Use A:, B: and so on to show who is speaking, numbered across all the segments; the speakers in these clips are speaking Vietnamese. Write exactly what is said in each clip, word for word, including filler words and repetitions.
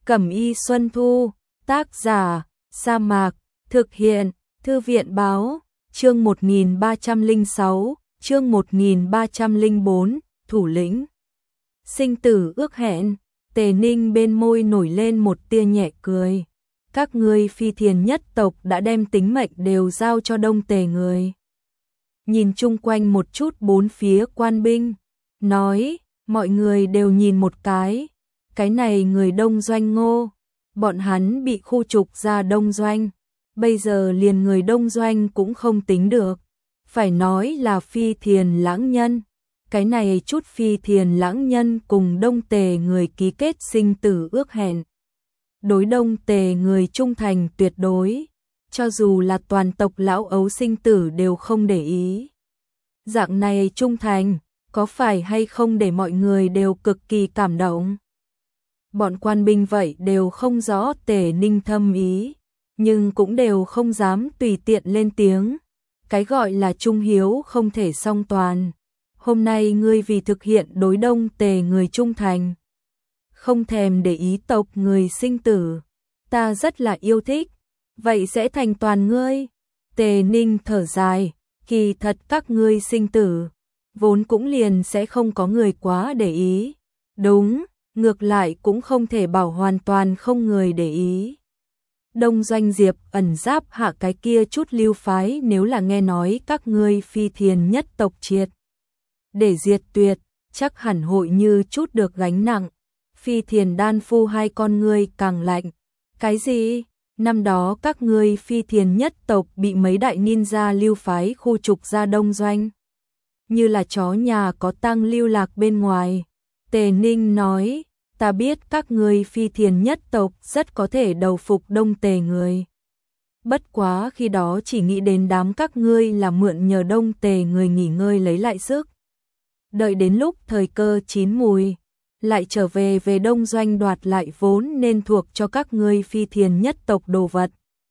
A: Cẩm y Xuân Thu, tác giả, Sa Mạc, thực hiện, Thư viện báo, chương một nghìn ba trăm lẻ sáu, chương một nghìn ba trăm lẻ bốn, thủ lĩnh. Sinh tử ước hẹn, Tề Ninh bên môi nổi lên một tia nhẹ cười. Các ngươi Phi Thiền nhất tộc đã đem tính mệnh đều giao cho Đông Tề người. Nhìn chung quanh một chút bốn phía quan binh, nói, mọi người đều nhìn một cái, cái này người Đông Doanh Ngô, bọn hắn bị khu trục ra Đông Doanh, bây giờ liền người Đông Doanh cũng không tính được, phải nói là Phi Thiền lãng nhân, cái này chút Phi Thiền lãng nhân cùng Đông Tề người ký kết sinh tử ước hẹn. Đối Đông Tề người trung thành tuyệt đối, cho dù là toàn tộc lão ấu sinh tử đều không để ý. Dạng này trung thành, có phải hay không để mọi người đều cực kỳ cảm động? Bọn quan binh vậy đều không rõ Tề Ninh thâm ý, nhưng cũng đều không dám tùy tiện lên tiếng. Cái gọi là trung hiếu không thể song toàn. Hôm nay ngươi vì thực hiện đối Đông Tề người trung thành, không thèm để ý tộc người sinh tử, ta rất là yêu thích, vậy sẽ thành toàn ngươi. Tề Ninh thở dài, kỳ thật các ngươi sinh tử, vốn cũng liền sẽ không có người quá để ý. Đúng, ngược lại cũng không thể bảo hoàn toàn không người để ý. Đông Doanh Diệp ẩn giáp hạ cái kia chút lưu phái nếu là nghe nói các ngươi Phi Thiền nhất tộc triệt để diệt tuyệt, chắc hẳn hội như chút được gánh nặng. Phi Thiền đan phu hai con ngươi càng lạnh. Cái gì? Năm đó các ngươi Phi Thiền nhất tộc bị mấy đại ninja lưu phái khu trục ra Đông Doanh. Như là chó nhà có tang lưu lạc bên ngoài. Tề Ninh nói, ta biết các ngươi Phi Thiền nhất tộc rất có thể đầu phục Đông Tề người. Bất quá khi đó chỉ nghĩ đến đám các ngươi là mượn nhờ Đông Tề người nghỉ ngơi lấy lại sức. Đợi đến lúc thời cơ chín mùi, lại trở về về Đông Doanh đoạt lại vốn nên thuộc cho các ngươi Phi Thiền nhất tộc đồ vật.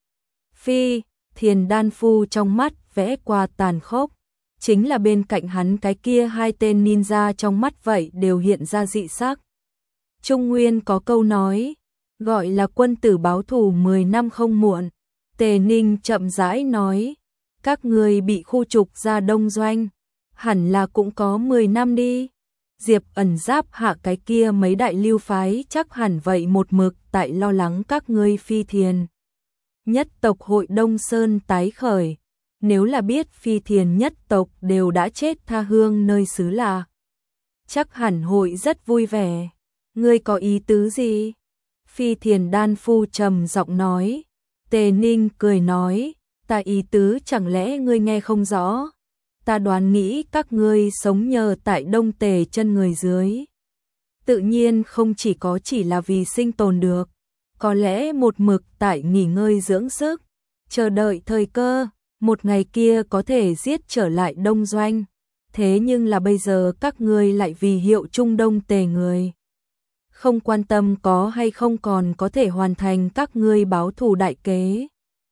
A: Phi Thiền đan phu trong mắt vẽ qua tàn khốc, chính là bên cạnh hắn cái kia hai tên ninja trong mắt vậy đều hiện ra dị sắc. Trung Nguyên có câu nói, gọi là quân tử báo thù mười năm không muộn. Tề Ninh chậm rãi nói, các ngươi bị khu trục ra Đông Doanh, hẳn là cũng có mười năm đi. Diệp ẩn giáp hạ cái kia mấy đại lưu phái chắc hẳn vậy một mực tại lo lắng các ngươi Phi Thiền nhất tộc hội Đông Sơn tái khởi. Nếu là biết Phi Thiền nhất tộc đều đã chết tha hương nơi xứ lạ, chắc hẳn hội rất vui vẻ. Ngươi có ý tứ gì? Phi Thiền đan phu trầm giọng nói. Tề Ninh cười nói, ta ý tứ chẳng lẽ ngươi nghe không rõ? Ta đoán nghĩ các ngươi sống nhờ tại Đông Tề chân người dưới. Tự nhiên không chỉ có chỉ là vì sinh tồn được, có lẽ một mực tại nghỉ ngơi dưỡng sức, chờ đợi thời cơ, một ngày kia có thể giết trở lại Đông Doanh. Thế nhưng là bây giờ các ngươi lại vì hiệu chung Đông Tề người, không quan tâm có hay không còn có thể hoàn thành các ngươi báo thù đại kế.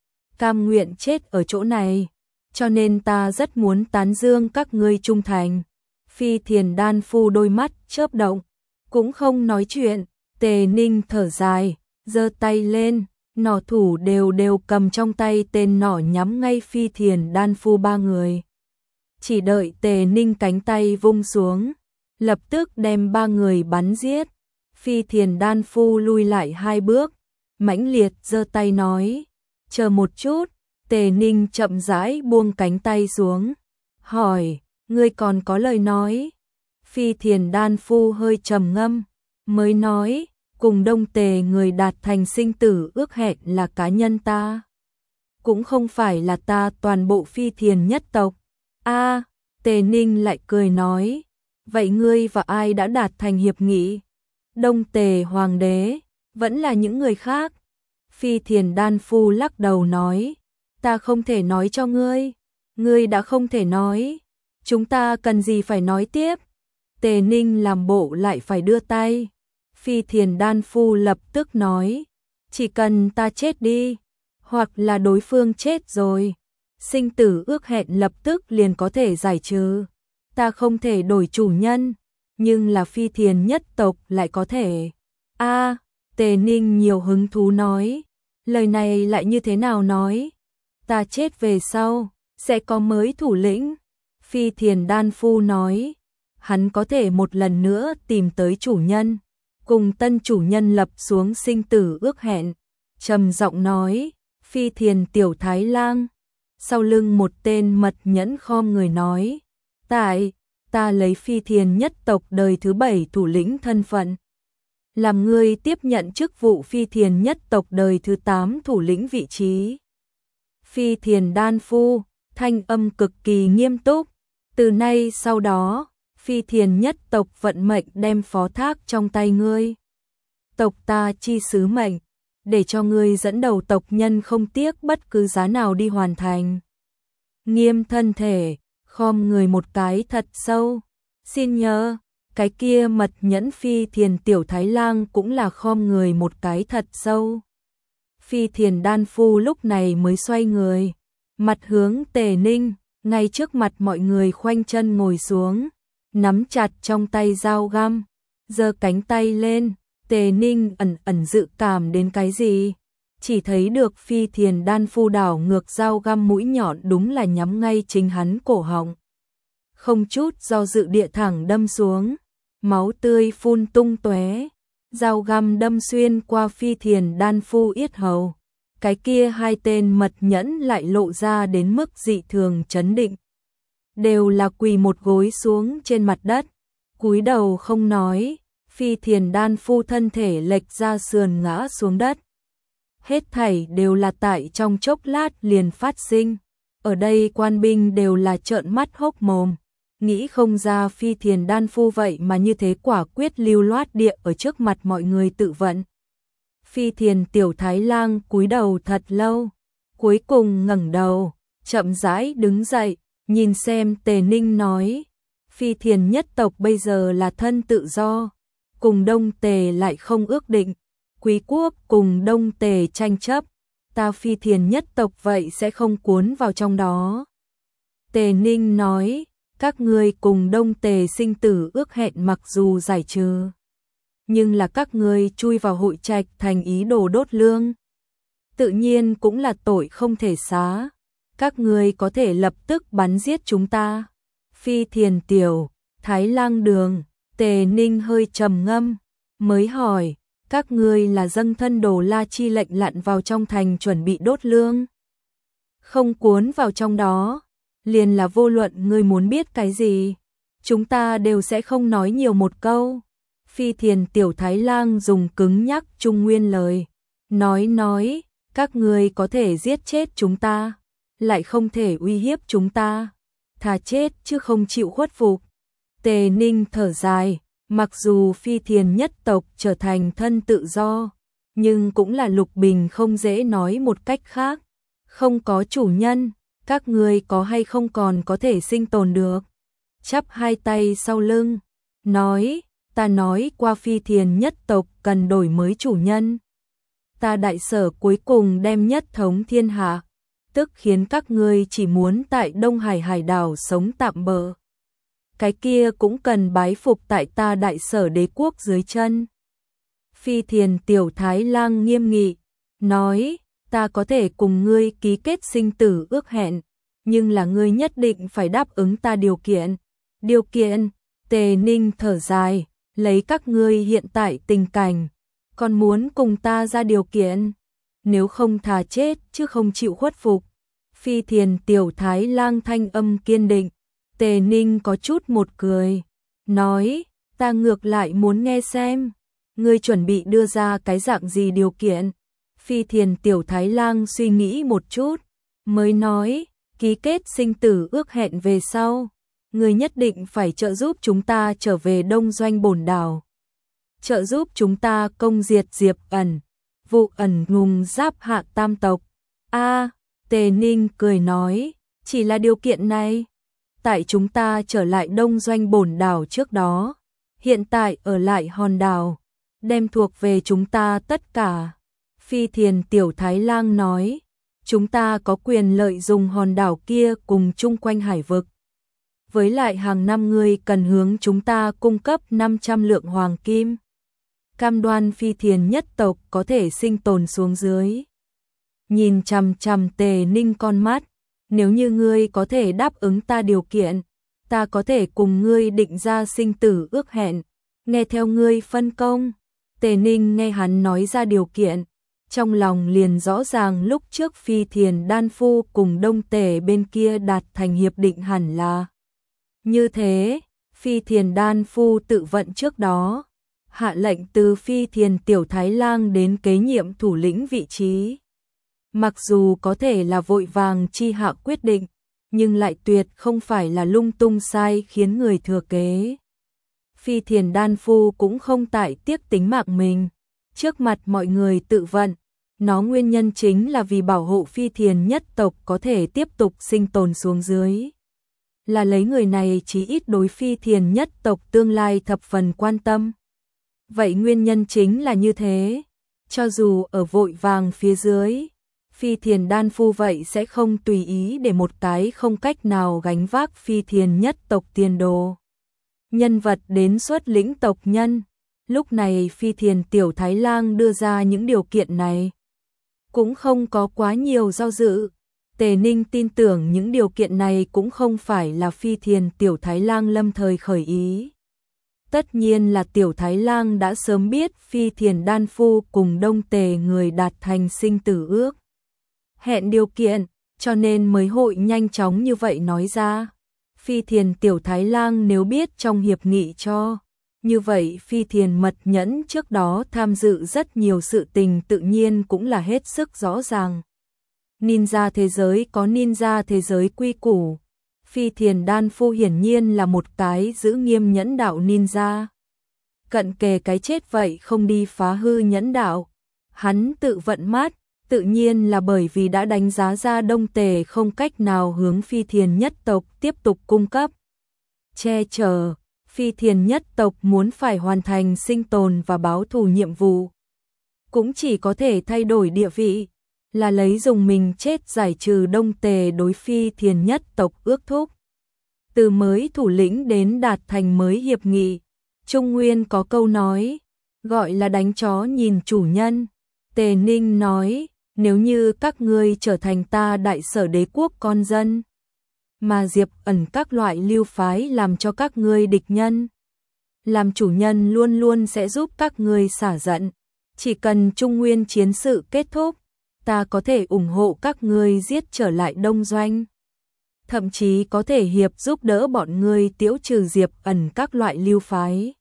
A: Cam nguyện chết ở chỗ này, cho nên ta rất muốn tán dương các ngươi trung thành. Phi Thiền đan phu đôi mắt chớp động, cũng không nói chuyện. Tề Ninh thở dài, giơ tay lên, nỏ thủ đều đều cầm trong tay tên nỏ nhắm ngay Phi Thiền đan phu ba người. Chỉ đợi Tề Ninh cánh tay vung xuống, lập tức đem ba người bắn giết. Phi Thiền đan phu lui lại hai bước, mãnh liệt giơ tay nói, chờ một chút. Tề Ninh chậm rãi buông cánh tay xuống, hỏi, ngươi còn có lời nói? Phi Thiền đan phu hơi trầm ngâm, mới nói, cùng Đông Tề người đạt thành sinh tử ước hẹn là cá nhân ta, cũng không phải là ta toàn bộ Phi Thiền nhất tộc. A, Tề Ninh lại cười nói, vậy ngươi và ai đã đạt thành hiệp nghị? Đông Tề hoàng đế, vẫn là những người khác? Phi Thiền đan phu lắc đầu nói, ta không thể nói cho ngươi, ngươi đã không thể nói, chúng ta cần gì phải nói tiếp. Tề Ninh làm bộ lại phải đưa tay. Phi Thiền đan phu lập tức nói, chỉ cần ta chết đi, hoặc là đối phương chết rồi, sinh tử ước hẹn lập tức liền có thể giải trừ. Ta không thể đổi chủ nhân, nhưng là Phi Thiền nhất tộc lại có thể. A, Tề Ninh nhiều hứng thú nói, lời này lại như thế nào nói? Ta chết về sau, sẽ có mới thủ lĩnh. Phi Thiền Đan Phu nói, hắn có thể một lần nữa tìm tới chủ nhân, cùng tân chủ nhân lập xuống sinh tử ước hẹn. Trầm giọng nói, Phi Thiền Tiểu Thái Lang. Sau lưng một tên mật nhẫn khom người nói, tại, ta lấy Phi Thiền nhất tộc đời thứ bảy thủ lĩnh thân phận, làm ngươi tiếp nhận chức vụ Phi Thiền nhất tộc đời thứ tám thủ lĩnh vị trí. Phi Thiền Đan Phu, thanh âm cực kỳ nghiêm túc, từ nay sau đó, Phi Thiền nhất tộc vận mệnh đem phó thác trong tay ngươi. Tộc ta chi sứ mệnh, để cho ngươi dẫn đầu tộc nhân không tiếc bất cứ giá nào đi hoàn thành. Nghiêm thân thể, khom người một cái thật sâu, xin nhớ, cái kia mật nhẫn Phi Thiền Tiểu Thái Lang cũng là khom người một cái thật sâu. Phi Thiền Đan Phu lúc này mới xoay người, mặt hướng Tề Ninh, ngay trước mặt mọi người khoanh chân ngồi xuống, nắm chặt trong tay dao găm, giơ cánh tay lên. Tề Ninh ẩn ẩn dự cảm đến cái gì, chỉ thấy được Phi Thiền Đan Phu đảo ngược dao găm mũi nhọn đúng là nhắm ngay chính hắn cổ họng. Không chút do dự địa thẳng đâm xuống, máu tươi phun tung tóe, dao găm đâm xuyên qua Phi Thiền Đan Phu yết hầu. Cái kia hai tên mật nhẫn lại lộ ra đến mức dị thường chấn định, đều là quỳ một gối xuống trên mặt đất, cúi đầu không nói. Phi Thiền Đan Phu thân thể lệch ra sườn ngã xuống đất. Hết thảy đều là tại trong chốc lát liền phát sinh. Ở đây quan binh đều là trợn mắt hốc mồm, nghĩ không ra Phi Thiền Đan Phu vậy mà như thế quả quyết lưu loát địa ở trước mặt mọi người tự vận. Phi Thiền Tiểu Thái Lang cúi đầu thật lâu, cuối cùng ngẩng đầu, chậm rãi đứng dậy, nhìn xem Tề Ninh nói, Phi Thiền nhất tộc bây giờ là thân tự do, cùng Đông Tề lại không ước định, Quý quốc cùng Đông Tề tranh chấp, ta Phi Thiền nhất tộc vậy sẽ không cuốn vào trong đó. Tề Ninh nói, các ngươi cùng Đông Tề sinh tử ước hẹn mặc dù giải trừ, nhưng là các ngươi chui vào hội trạch thành ý đồ đốt lương, tự nhiên cũng là tội không thể xá. Các ngươi có thể lập tức bắn giết chúng ta. Phi Thiền Tiểu Thái Lang Đường. Tề Ninh hơi trầm ngâm, mới hỏi, các ngươi là dâng thân Đồ La chi lệnh lặn vào trong thành chuẩn bị đốt lương, không cuốn vào trong đó, liền là vô luận ngươi muốn biết cái gì, chúng ta đều sẽ không nói nhiều một câu. Phi Thiền Tiểu Thái Lang dùng cứng nhắc trung nguyên lời, nói nói, các ngươi có thể giết chết chúng ta, lại không thể uy hiếp chúng ta, thà chết chứ không chịu khuất phục. Tề Ninh thở dài, mặc dù Phi Thiền nhất tộc trở thành thân tự do, nhưng cũng là lục bình không dễ nói một cách khác. Không có chủ nhân, các ngươi có hay không còn có thể sinh tồn được. Chắp hai tay sau lưng, nói, ta nói qua Phi Thiền nhất tộc cần đổi mới chủ nhân. Ta đại sở cuối cùng đem nhất thống thiên hạ, tức khiến các ngươi chỉ muốn tại Đông Hải hải đảo sống tạm bợ. Cái kia cũng cần bái phục tại ta đại sở đế quốc dưới chân. Phi Thiền Tiểu Thái Lang nghiêm nghị, nói, ta có thể cùng ngươi ký kết sinh tử ước hẹn, nhưng là ngươi nhất định phải đáp ứng ta điều kiện. Điều kiện? Tề Ninh thở dài, lấy các ngươi hiện tại tình cảnh, còn muốn cùng ta ra điều kiện, nếu không thà chết chứ không chịu khuất phục. Phi Thiền Tiểu Thái Lang thanh âm kiên định. Tề Ninh có chút một cười, nói, ta ngược lại muốn nghe xem, ngươi chuẩn bị đưa ra cái dạng gì điều kiện. Phi Thiền Tiểu Thái Lang suy nghĩ một chút, mới nói, ký kết sinh tử ước hẹn về sau, ngươi nhất định phải trợ giúp chúng ta trở về Đông Doanh Bổn Đảo, trợ giúp chúng ta công diệt Diệp Ẩn, Vụ Ẩn Ngùng Giáp Hạ tam tộc. A, Tề Ninh cười nói, chỉ là điều kiện này. Tại chúng ta trở lại Đông Doanh Bổn Đảo trước đó, hiện tại ở lại hòn đảo, đem thuộc về chúng ta tất cả. Phi Thiền Tiểu Thái Lang nói, chúng ta có quyền lợi dùng hòn đảo kia cùng chung quanh hải vực. Với lại hàng năm ngươi cần hướng chúng ta cung cấp năm trăm lượng hoàng kim. cam đoan phi thiền nhất tộc có thể sinh tồn xuống dưới. Nhìn chằm chằm Tề Ninh con mắt, nếu như ngươi có thể đáp ứng ta điều kiện, ta có thể cùng ngươi định ra sinh tử ước hẹn, nghe theo ngươi phân công. Tề Ninh nghe hắn nói ra điều kiện, trong lòng liền rõ ràng lúc trước Phi Thiền Đan Phu cùng Đông Tề bên kia đạt thành hiệp định hẳn là như thế. Phi Thiền Đan Phu tự vận trước đó, hạ lệnh từ Phi Thiền Tiểu Thái Lang đến kế nhiệm thủ lĩnh vị trí. Mặc dù có thể là vội vàng chi hạ quyết định, nhưng lại tuyệt không phải là lung tung sai khiến người thừa kế. Phi Thiền Đan Phu cũng không tại tiếc tính mạng mình, trước mặt mọi người tự vận, nó nguyên nhân chính là vì bảo hộ Phi Thiền nhất tộc có thể tiếp tục sinh tồn xuống dưới. Là lấy người này chí ít đối Phi Thiền nhất tộc tương lai thập phần quan tâm. Vậy nguyên nhân chính là như thế, cho dù ở vội vàng phía dưới, Phi Thiền Đan Phu vậy sẽ không tùy ý để một cái không cách nào gánh vác Phi Thiền nhất tộc tiền đồ nhân vật đến xuất lĩnh tộc nhân. Lúc này Phi Thiền Tiểu Thái Lang đưa ra những điều kiện này, cũng không có quá nhiều do dự. Tề Ninh tin tưởng những điều kiện này cũng không phải là Phi Thiền Tiểu Thái Lang lâm thời khởi ý. Tất nhiên là Tiểu Thái Lang đã sớm biết Phi Thiền Đan Phu cùng Đông Tề người đạt thành sinh tử ước hẹn điều kiện, cho nên mới hội nhanh chóng như vậy nói ra. Phi Thiền Tiểu Thái Lang nếu biết trong hiệp nghị cho, như vậy Phi Thiền Mật Nhẫn trước đó tham dự rất nhiều sự tình tự nhiên cũng là hết sức rõ ràng. Ninja thế giới có ninja thế giới quy củ. Phi Thiền Đan Phu hiển nhiên là một cái giữ nghiêm nhẫn đạo ninja. Cận kề cái chết vậy không đi phá hư nhẫn đạo. Hắn tự vận mát, tự nhiên là bởi vì đã đánh giá ra Đông Tề không cách nào hướng Phi Thiền nhất tộc tiếp tục cung cấp che chở. Phi Thiền nhất tộc muốn phải hoàn thành sinh tồn và báo thù nhiệm vụ, cũng chỉ có thể thay đổi địa vị, là lấy dùng mình chết giải trừ Đông Tề đối Phi Thiền nhất tộc ước thúc. Từ mới thủ lĩnh đến đạt thành mới hiệp nghị, Trung Nguyên có câu nói, gọi là đánh chó nhìn chủ nhân. Tề Ninh nói, nếu như các ngươi trở thành ta Đại Sở Đế quốc con dân, mà Diệp Ẩn các loại lưu phái làm cho các ngươi địch nhân, làm chủ nhân luôn luôn sẽ giúp các ngươi xả giận. Chỉ cần Trung Nguyên chiến sự kết thúc, ta có thể ủng hộ các ngươi giết trở lại Đông Doanh. Thậm chí có thể hiệp giúp đỡ bọn ngươi tiễu trừ Diệp Ẩn các loại lưu phái.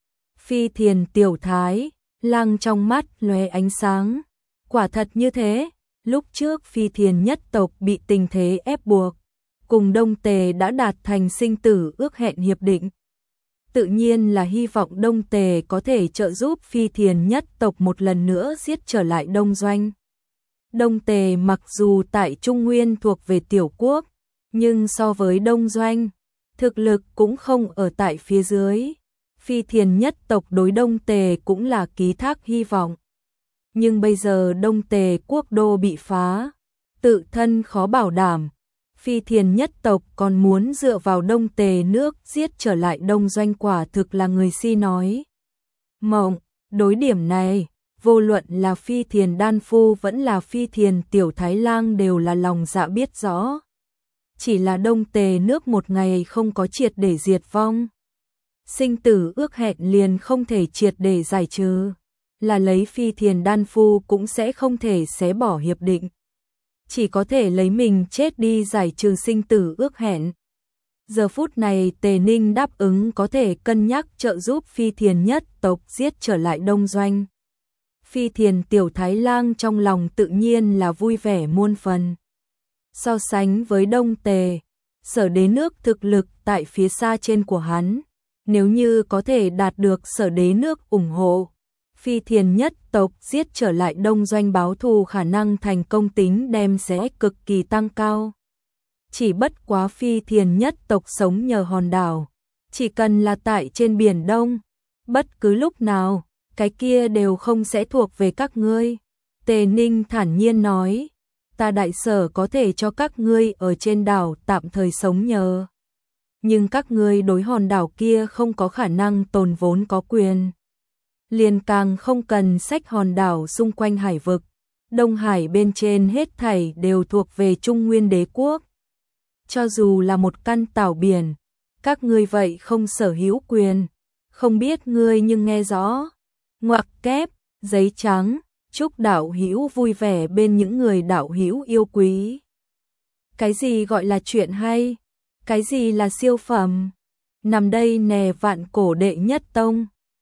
A: Phi Thiền Tiểu Thái Lang trong mắt lóe ánh sáng. Quả thật như thế, lúc trước Phi Thiền nhất tộc bị tình thế ép buộc, cùng Đông Tề đã đạt thành sinh tử ước hẹn hiệp định. Tự nhiên là hy vọng Đông Tề có thể trợ giúp Phi Thiền nhất tộc một lần nữa giết trở lại Đông Doanh. Đông Tề mặc dù tại Trung Nguyên thuộc về tiểu quốc, nhưng so với Đông Doanh, thực lực cũng không ở tại phía dưới. Phi Thiền nhất tộc đối Đông Tề cũng là ký thác hy vọng. Nhưng bây giờ Đông Tề quốc đô bị phá, tự thân khó bảo đảm. Phi Thiền nhất tộc còn muốn dựa vào Đông Tề nước giết trở lại Đông Doanh, quả thực là người si nói mộng. Đối điểm này, vô luận là Phi Thiền Đan Phu vẫn là Phi Thiền Tiểu Thái Lang đều là lòng dạ biết rõ. Chỉ là Đông Tề nước một ngày không có triệt để diệt vong, sinh tử ước hẹn liền không thể triệt để giải trừ, là lấy Phi Thiền Đan Phu cũng sẽ không thể xé bỏ hiệp định, chỉ có thể lấy mình chết đi giải trừ sinh tử ước hẹn. Giờ phút này Tề Ninh đáp ứng có thể cân nhắc trợ giúp Phi Thiền nhất tộc giết trở lại Đông Doanh. Phi Thiền Tiểu Thái Lang trong lòng tự nhiên là vui vẻ muôn phần. So sánh với Đông Tề, Sở Đế nước thực lực tại phía xa trên của hắn, nếu như có thể đạt được Sở Đế nước ủng hộ, Phi Thiền nhất tộc giết trở lại Đông Doanh báo thù khả năng thành công tính đem sẽ cực kỳ tăng cao. Chỉ bất quá Phi Thiền nhất tộc sống nhờ hòn đảo, chỉ cần là tại trên Biển Đông, bất cứ lúc nào, cái kia đều không sẽ thuộc về các ngươi. Tề Ninh thản nhiên nói, ta Đại Sở có thể cho các ngươi ở trên đảo tạm thời sống nhờ, nhưng các ngươi đối hòn đảo kia không có khả năng tồn vốn có quyền. liền càng không cần sách hòn đảo xung quanh hải vực. Đông Hải bên trên hết thảy đều thuộc về Trung Nguyên Đế quốc. Cho dù là một căn tảo biển, các ngươi vậy không sở hữu quyền. Không biết ngươi nhưng nghe rõ. Ngoặc kép, giấy trắng, chúc đạo hữu vui vẻ bên những người đạo hữu yêu quý. Cái gì gọi là chuyện hay? Cái gì là siêu phẩm? Nằm đây nè vạn cổ đệ nhất tông.